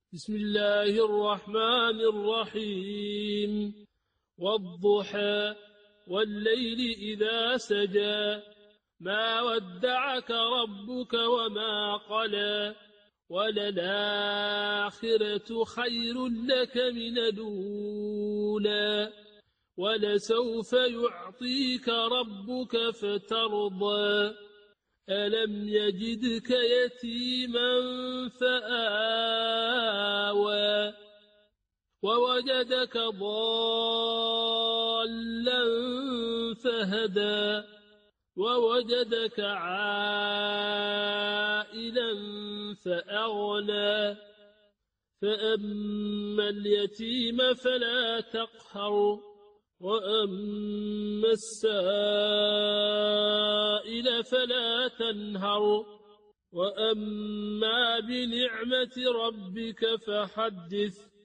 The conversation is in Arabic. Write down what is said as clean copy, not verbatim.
بسم الله الرحمن الرحيم والضحى والليل إذا سجى ما ودعك ربك وما قلى وللآخرة خير لك من الأولى ولسوف يعطيك ربك فترضى ألم يجدك يتيما فآوى ووجدك ضالا فهدى ووجدك عائلا فأغنى فأما اليتيم فلا تقهر وأما السائل فلا تنهر وأما بنعمة ربك فحدث